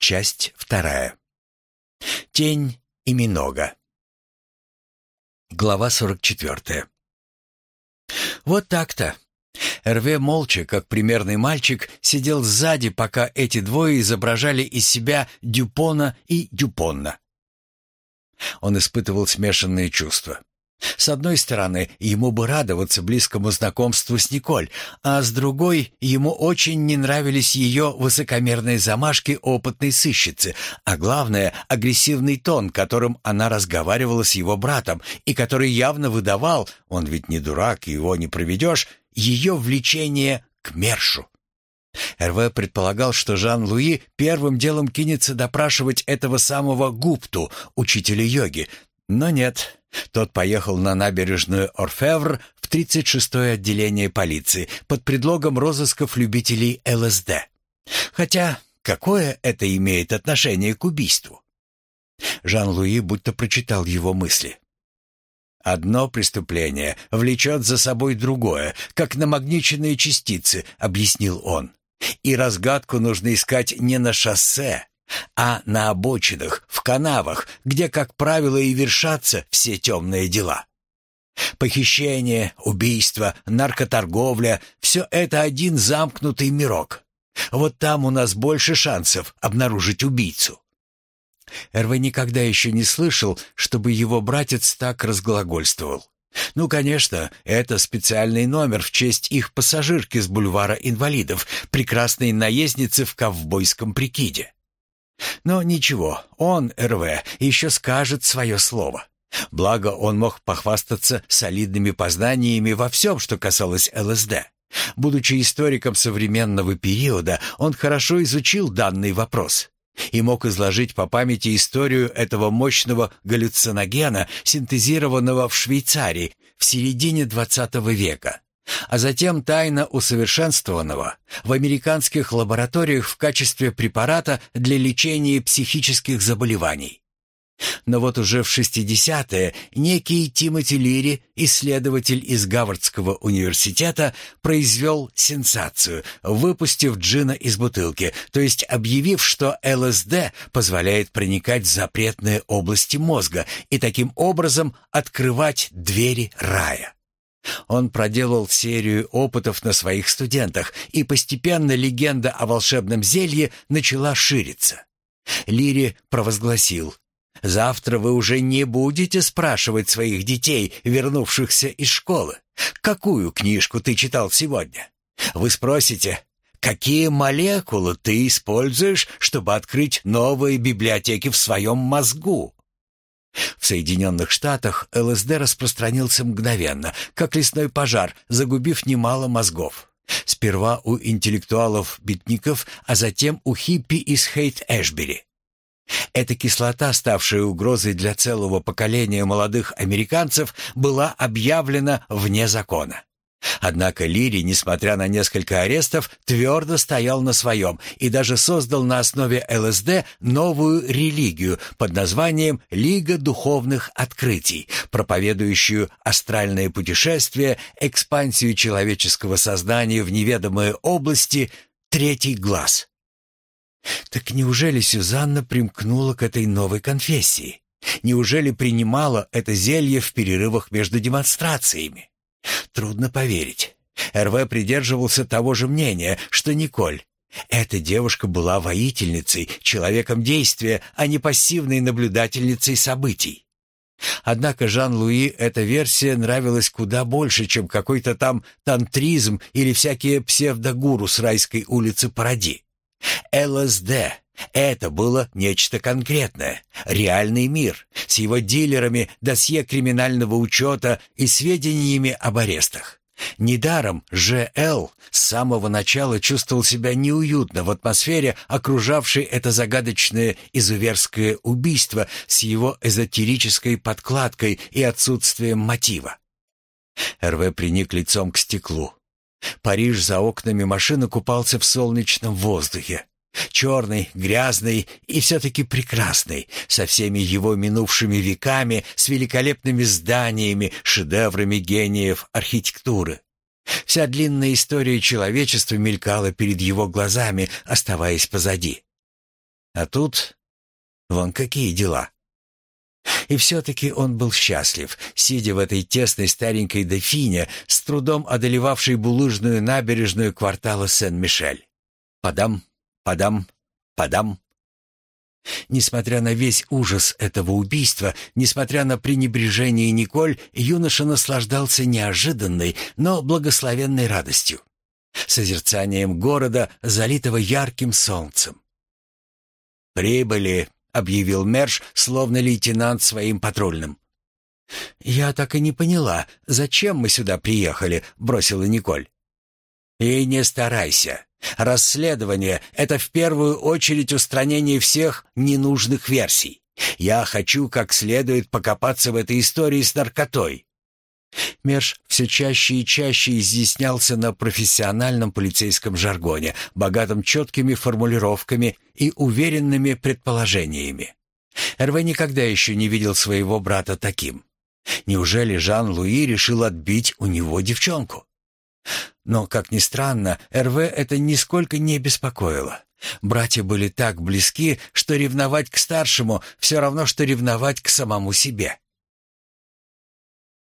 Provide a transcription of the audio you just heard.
Часть 2. Тень и Минога. Глава 44. Вот так-то. Эрве молча, как примерный мальчик, сидел сзади, пока эти двое изображали из себя Дюпона и Дюпонна. Он испытывал смешанные чувства. С одной стороны, ему бы радоваться близкому знакомству с Николь, а с другой, ему очень не нравились ее высокомерные замашки опытной сыщицы, а главное, агрессивный тон, которым она разговаривала с его братом, и который явно выдавал, он ведь не дурак, его не проведешь, ее влечение к Мершу. Эрве предполагал, что Жан-Луи первым делом кинется допрашивать этого самого Гупту, учителя йоги, но нет. Тот поехал на набережную Орфевр в 36-е отделение полиции под предлогом розысков любителей ЛСД. Хотя, какое это имеет отношение к убийству? Жан-Луи будто прочитал его мысли. «Одно преступление влечет за собой другое, как намагниченные частицы», — объяснил он. «И разгадку нужно искать не на шоссе, а на обочинах, в канавах, где, как правило, и вершатся все темные дела. Похищение, убийство, наркоторговля — все это один замкнутый мирок. Вот там у нас больше шансов обнаружить убийцу». Эрве никогда еще не слышал, чтобы его братец так разглагольствовал. Ну, конечно, это специальный номер в честь их пассажирки с бульвара инвалидов, прекрасной наездницы в ковбойском прикиде. Но ничего, он, Эрве, еще скажет свое слово. Благо, он мог похвастаться солидными познаниями во всем, что касалось ЛСД. Будучи историком современного периода, он хорошо изучил данный вопрос и мог изложить по памяти историю этого мощного галлюциногена, синтезированного в Швейцарии в середине XX века, а затем тайно усовершенствованного в американских лабораториях в качестве препарата для лечения психических заболеваний. Но вот уже в 60-е некий Тимоти Лири, исследователь из Гарвардского университета, произвел сенсацию, выпустив джина из бутылки, то есть объявив, что ЛСД позволяет проникать в запретные области мозга и таким образом открывать двери рая. Он проделал серию опытов на своих студентах, и постепенно легенда о волшебном зелье начала шириться. Лири провозгласил: «Завтра вы уже не будете спрашивать своих детей, вернувшихся из школы, какую книжку ты читал сегодня. Вы спросите, какие молекулы ты используешь, чтобы открыть новые библиотеки в своем мозгу». В Соединенных Штатах ЛСД распространился мгновенно, как лесной пожар, загубив немало мозгов. Сперва у интеллектуалов-битников, а затем у хиппи из Хейт-Эшбери. Эта кислота, ставшая угрозой для целого поколения молодых американцев, была объявлена вне закона. Однако Лири, несмотря на несколько арестов, твердо стоял на своем и даже создал на основе ЛСД новую религию под названием «Лига духовных открытий», проповедующую астральные путешествия, экспансию человеческого сознания в неведомые области, третий глаз. Так неужели Сюзанна примкнула к этой новой конфессии? Неужели принимала это зелье в перерывах между демонстрациями? Трудно поверить. Эрве придерживался того же мнения, что Николь. Эта девушка была воительницей, человеком действия, а не пассивной наблюдательницей событий. Однако Жан-Луи эта версия нравилась куда больше, чем какой-то там тантризм или всякие псевдогуру с райской улицы Паради. ЛСД — это было нечто конкретное, реальный мир, с его дилерами, досье криминального учета и сведениями об арестах. Недаром Ж.Л. с самого начала чувствовал себя неуютно в атмосфере, окружавшей это загадочное изуверское убийство с его эзотерической подкладкой и отсутствием мотива. Эрве приник лицом к стеклу. Париж за окнами машины купался в солнечном воздухе. Черный, грязный и все-таки прекрасный, со всеми его минувшими веками, с великолепными зданиями, шедеврами гениев архитектуры. Вся длинная история человечества мелькала перед его глазами, оставаясь позади. А тут вон какие дела. И все-таки он был счастлив, сидя в этой тесной старенькой дофине, с трудом одолевавшей булыжную набережную квартала Сен-Мишель. Падам, падам, падам. Несмотря на весь ужас этого убийства, несмотря на пренебрежение Николь, юноша наслаждался неожиданной, но благословенной радостью, созерцанием города, залитого ярким солнцем. «Прибыли», — объявил Мерш, словно лейтенант своим патрульным. «Я так и не поняла, зачем мы сюда приехали», — бросила Николь. «И не старайся. Расследование — это в первую очередь устранение всех ненужных версий. Я хочу как следует покопаться в этой истории с наркотой». Мерш все чаще и чаще изъяснялся на профессиональном полицейском жаргоне, богатом четкими формулировками и уверенными предположениями. Эрве никогда еще не видел своего брата таким. Неужели Жан-Луи решил отбить у него девчонку? Но, как ни странно, Эрве это нисколько не беспокоило. Братья были так близки, что ревновать к старшему все равно, что ревновать к самому себе.